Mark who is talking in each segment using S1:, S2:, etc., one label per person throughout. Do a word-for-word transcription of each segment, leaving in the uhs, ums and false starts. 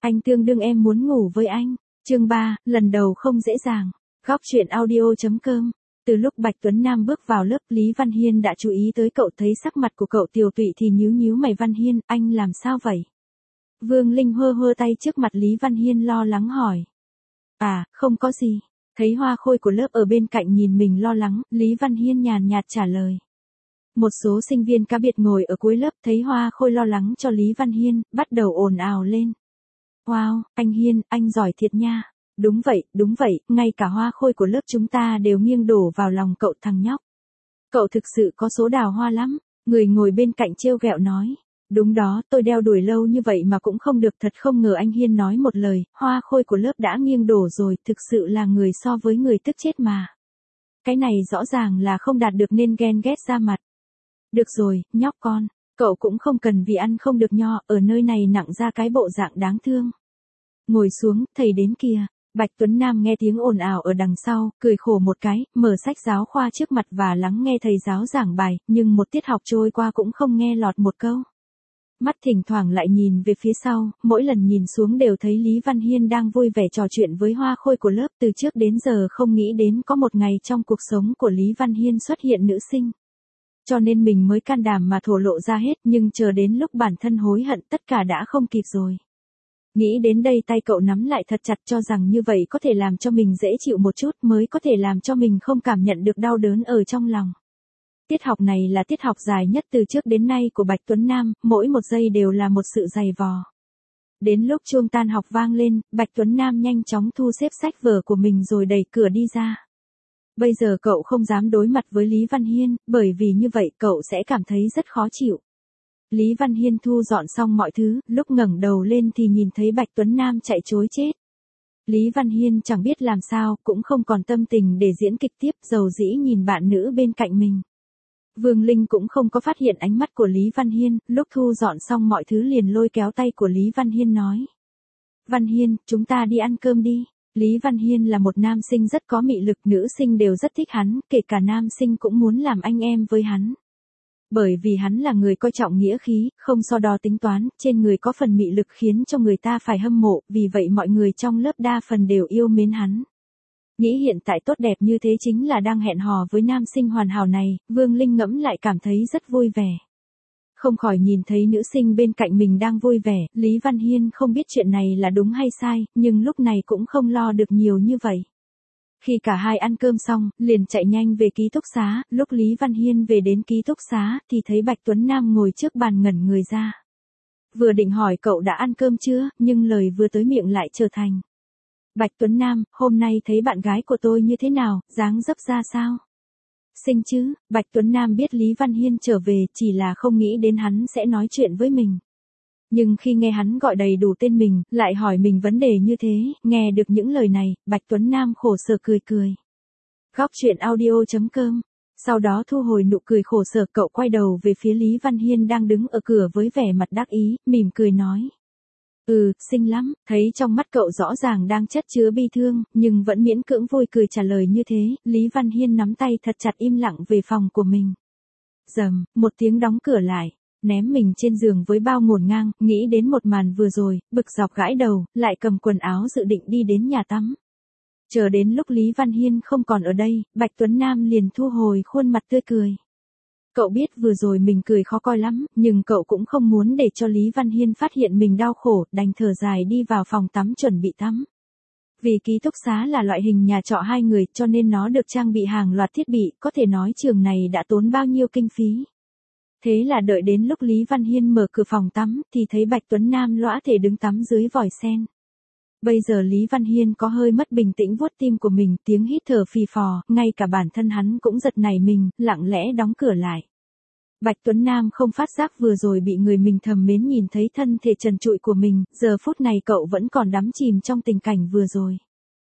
S1: Anh tương đương em muốn ngủ với anh. Chương ba, lần đầu không dễ dàng. Góc truyện audio.com. Từ lúc Bạch Tuấn Nam bước vào lớp, Lý Văn Hiên đã chú ý tới cậu, thấy sắc mặt của cậu tiều tụy thì nhíu nhíu mày. Văn Hiên, anh làm sao vậy? Vương Linh hơ hơ tay trước mặt Lý Văn Hiên lo lắng hỏi. À, không có gì. Thấy Hoa Khôi của lớp ở bên cạnh nhìn mình lo lắng, Lý Văn Hiên nhàn nhạt trả lời. Một số sinh viên cá biệt ngồi ở cuối lớp thấy Hoa Khôi lo lắng cho Lý Văn Hiên, bắt đầu ồn ào lên. Wow, anh Hiên, anh giỏi thiệt nha. Đúng vậy, đúng vậy, ngay cả Hoa Khôi của lớp chúng ta đều nghiêng đổ vào lòng cậu thằng nhóc. Cậu thực sự có số đào hoa lắm, người ngồi bên cạnh trêu ghẹo nói. Đúng đó, tôi đeo đuổi lâu như vậy mà cũng không được, thật không ngờ. Anh Hiên nói một lời, Hoa Khôi của lớp đã nghiêng đổ rồi, thực sự là người so với người tức chết mà. Cái này rõ ràng là không đạt được nên ghen ghét ra mặt. Được rồi, nhóc con, cậu cũng không cần vì ăn không được nho, ở nơi này nặng ra cái bộ dạng đáng thương. Ngồi xuống, thầy đến kìa. Bạch Tuấn Nam nghe tiếng ồn ào ở đằng sau, cười khổ một cái, mở sách giáo khoa trước mặt và lắng nghe thầy giáo giảng bài, nhưng một tiết học trôi qua cũng không nghe lọt một câu. Mắt thỉnh thoảng lại nhìn về phía sau, mỗi lần nhìn xuống đều thấy Lý Văn Hiên đang vui vẻ trò chuyện với Hoa Khôi của lớp. Từ trước đến giờ không nghĩ đến có một ngày trong cuộc sống của Lý Văn Hiên xuất hiện nữ sinh. Cho nên mình mới can đảm mà thổ lộ ra hết, nhưng chờ đến lúc bản thân hối hận tất cả đã không kịp rồi. Nghĩ đến đây tay cậu nắm lại thật chặt, cho rằng như vậy có thể làm cho mình dễ chịu một chút, mới có thể làm cho mình không cảm nhận được đau đớn ở trong lòng. Tiết học này là tiết học dài nhất từ trước đến nay của Bạch Tuấn Nam, mỗi một giây đều là một sự dày vò. Đến lúc chuông tan học vang lên, Bạch Tuấn Nam nhanh chóng thu xếp sách vở của mình rồi đẩy cửa đi ra. Bây giờ cậu không dám đối mặt với Lý Văn Hiên, bởi vì như vậy cậu sẽ cảm thấy rất khó chịu. Lý Văn Hiên thu dọn xong mọi thứ, lúc ngẩng đầu lên thì nhìn thấy Bạch Tuấn Nam chạy trối chết. Lý Văn Hiên chẳng biết làm sao, cũng không còn tâm tình để diễn kịch tiếp, dầu dĩ nhìn bạn nữ bên cạnh mình. Vương Linh cũng không có phát hiện ánh mắt của Lý Văn Hiên, lúc thu dọn xong mọi thứ liền lôi kéo tay của Lý Văn Hiên nói. Văn Hiên, chúng ta đi ăn cơm đi. Lý Văn Hiên là một nam sinh rất có mị lực, nữ sinh đều rất thích hắn, kể cả nam sinh cũng muốn làm anh em với hắn. Bởi vì hắn là người coi trọng nghĩa khí, không so đo tính toán, trên người có phần mị lực khiến cho người ta phải hâm mộ, vì vậy mọi người trong lớp đa phần đều yêu mến hắn. Nghĩ hiện tại tốt đẹp như thế chính là đang hẹn hò với nam sinh hoàn hảo này, Vương Linh ngẫm lại cảm thấy rất vui vẻ. Không khỏi nhìn thấy nữ sinh bên cạnh mình đang vui vẻ, Lý Văn Hiên không biết chuyện này là đúng hay sai, nhưng lúc này cũng không lo được nhiều như vậy. Khi cả hai ăn cơm xong, liền chạy nhanh về ký túc xá, lúc Lý Văn Hiên về đến ký túc xá, thì thấy Bạch Tuấn Nam ngồi trước bàn ngẩn người ra. Vừa định hỏi cậu đã ăn cơm chưa, nhưng lời vừa tới miệng lại trở thành. Bạch Tuấn Nam, hôm nay thấy bạn gái của tôi như thế nào, dáng dấp ra sao? Xinh chứ. Bạch Tuấn Nam biết Lý Văn Hiên trở về, chỉ là không nghĩ đến hắn sẽ nói chuyện với mình. Nhưng khi nghe hắn gọi đầy đủ tên mình, lại hỏi mình vấn đề như thế, nghe được những lời này, Bạch Tuấn Nam khổ sở cười cười. Góc truyện audio.com. Sau đó thu hồi nụ cười khổ sở, cậu quay đầu về phía Lý Văn Hiên đang đứng ở cửa với vẻ mặt đắc ý, mỉm cười nói. Ừ, xinh lắm. Thấy trong mắt cậu rõ ràng đang chất chứa bi thương, nhưng vẫn miễn cưỡng vui cười trả lời như thế, Lý Văn Hiên nắm tay thật chặt im lặng về phòng của mình. Rầm, một tiếng đóng cửa lại. Ném mình trên giường với bao ngổn ngang, nghĩ đến một màn vừa rồi, bực dọc gãi đầu, lại cầm quần áo dự định đi đến nhà tắm. Chờ đến lúc Lý Văn Hiên không còn ở đây, Bạch Tuấn Nam liền thu hồi khuôn mặt tươi cười. Cậu biết vừa rồi mình cười khó coi lắm, nhưng cậu cũng không muốn để cho Lý Văn Hiên phát hiện mình đau khổ, đành thở dài đi vào phòng tắm chuẩn bị tắm. Vì ký túc xá là loại hình nhà trọ hai người, cho nên nó được trang bị hàng loạt thiết bị, có thể nói trường này đã tốn bao nhiêu kinh phí. Thế là đợi đến lúc Lý Văn Hiên mở cửa phòng tắm, thì thấy Bạch Tuấn Nam lõa thể đứng tắm dưới vòi sen. Bây giờ Lý Văn Hiên có hơi mất bình tĩnh vuốt tim của mình, tiếng hít thở phì phò, ngay cả bản thân hắn cũng giật nảy mình, lặng lẽ đóng cửa lại. Bạch Tuấn Nam không phát giác vừa rồi bị người mình thầm mến nhìn thấy thân thể trần trụi của mình, giờ phút này cậu vẫn còn đắm chìm trong tình cảnh vừa rồi.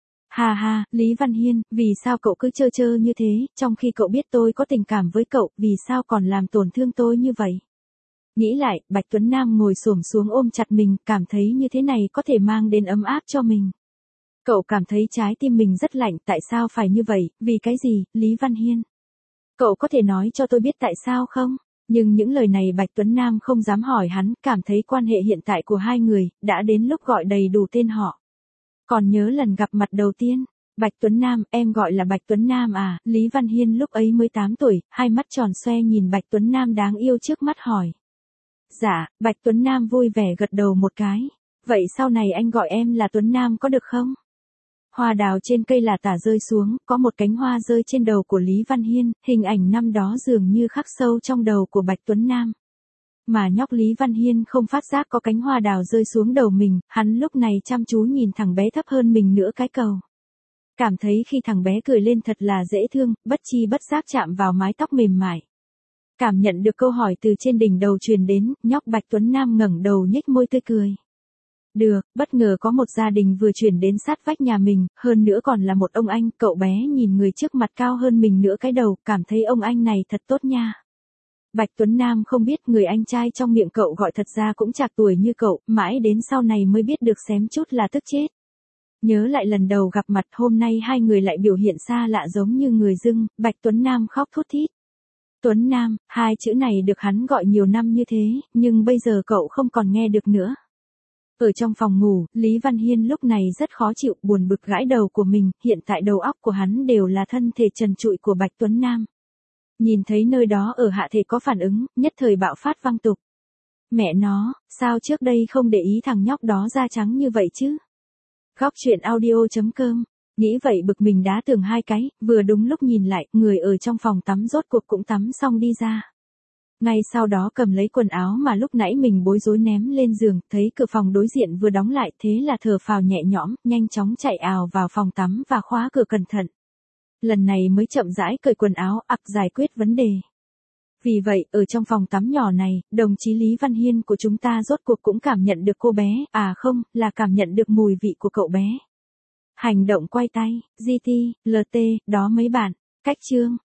S1: Hà hà, Lý Văn Hiên, vì sao cậu cứ chơ chơ như thế, trong khi cậu biết tôi có tình cảm với cậu, vì sao còn làm tổn thương tôi như vậy? Nghĩ lại, Bạch Tuấn Nam ngồi xổm xuống ôm chặt mình, cảm thấy như thế này có thể mang đến ấm áp cho mình. Cậu cảm thấy trái tim mình rất lạnh, tại sao phải như vậy, vì cái gì, Lý Văn Hiên? Cậu có thể nói cho tôi biết tại sao không? Nhưng những lời này Bạch Tuấn Nam không dám hỏi hắn, cảm thấy quan hệ hiện tại của hai người, đã đến lúc gọi đầy đủ tên họ. Còn nhớ lần gặp mặt đầu tiên, Bạch Tuấn Nam, em gọi là Bạch Tuấn Nam à, Lý Văn Hiên lúc ấy mới tám tuổi, hai mắt tròn xoe nhìn Bạch Tuấn Nam đáng yêu trước mắt hỏi. Dạ, Bạch Tuấn Nam vui vẻ gật đầu một cái. Vậy sau này anh gọi em là Tuấn Nam có được không? Hoa đào trên cây là tả rơi xuống, có một cánh hoa rơi trên đầu của Lý Văn Hiên, hình ảnh năm đó dường như khắc sâu trong đầu của Bạch Tuấn Nam. Mà nhóc Lý Văn Hiên không phát giác có cánh hoa đào rơi xuống đầu mình, hắn lúc này chăm chú nhìn thằng bé thấp hơn mình nửa cái cầu. Cảm thấy khi thằng bé cười lên thật là dễ thương, bất chi bất giác chạm vào mái tóc mềm mại. Cảm nhận được câu hỏi từ trên đỉnh đầu truyền đến, nhóc Bạch Tuấn Nam ngẩng đầu nhếch môi tươi cười. Được, bất ngờ có một gia đình vừa chuyển đến sát vách nhà mình, hơn nữa còn là một ông anh, cậu bé nhìn người trước mặt cao hơn mình nửa cái đầu, cảm thấy ông anh này thật tốt nha. Bạch Tuấn Nam không biết người anh trai trong miệng cậu gọi thật ra cũng chạc tuổi như cậu, mãi đến sau này mới biết được xém chút là tức chết. Nhớ lại lần đầu gặp mặt hôm nay hai người lại biểu hiện xa lạ giống như người dưng, Bạch Tuấn Nam khóc thút thít. Tuấn Nam, hai chữ này được hắn gọi nhiều năm như thế, nhưng bây giờ cậu không còn nghe được nữa. Ở trong phòng ngủ, Lý Văn Hiên lúc này rất khó chịu, buồn bực gãi đầu của mình, hiện tại đầu óc của hắn đều là thân thể trần trụi của Bạch Tuấn Nam. Nhìn thấy nơi đó ở hạ thể có phản ứng, nhất thời bạo phát văng tục. Mẹ nó, sao trước đây không để ý thằng nhóc đó da trắng như vậy chứ? Góc truyện audio chấm com, nghĩ vậy bực mình đá tường hai cái, vừa đúng lúc nhìn lại, người ở trong phòng tắm rốt cuộc cũng tắm xong đi ra. Ngay sau đó cầm lấy quần áo mà lúc nãy mình bối rối ném lên giường, thấy cửa phòng đối diện vừa đóng lại, thế là thở phào nhẹ nhõm, nhanh chóng chạy ào vào phòng tắm và khóa cửa cẩn thận. Lần này mới chậm rãi cởi quần áo, ặc giải quyết vấn đề. Vì vậy, ở trong phòng tắm nhỏ này, đồng chí Lý Văn Hiên của chúng ta rốt cuộc cũng cảm nhận được cô bé, à không, là cảm nhận được mùi vị của cậu bé. Hành động quay tay, giê tê, lờ tê, đó mấy bạn, cách chương.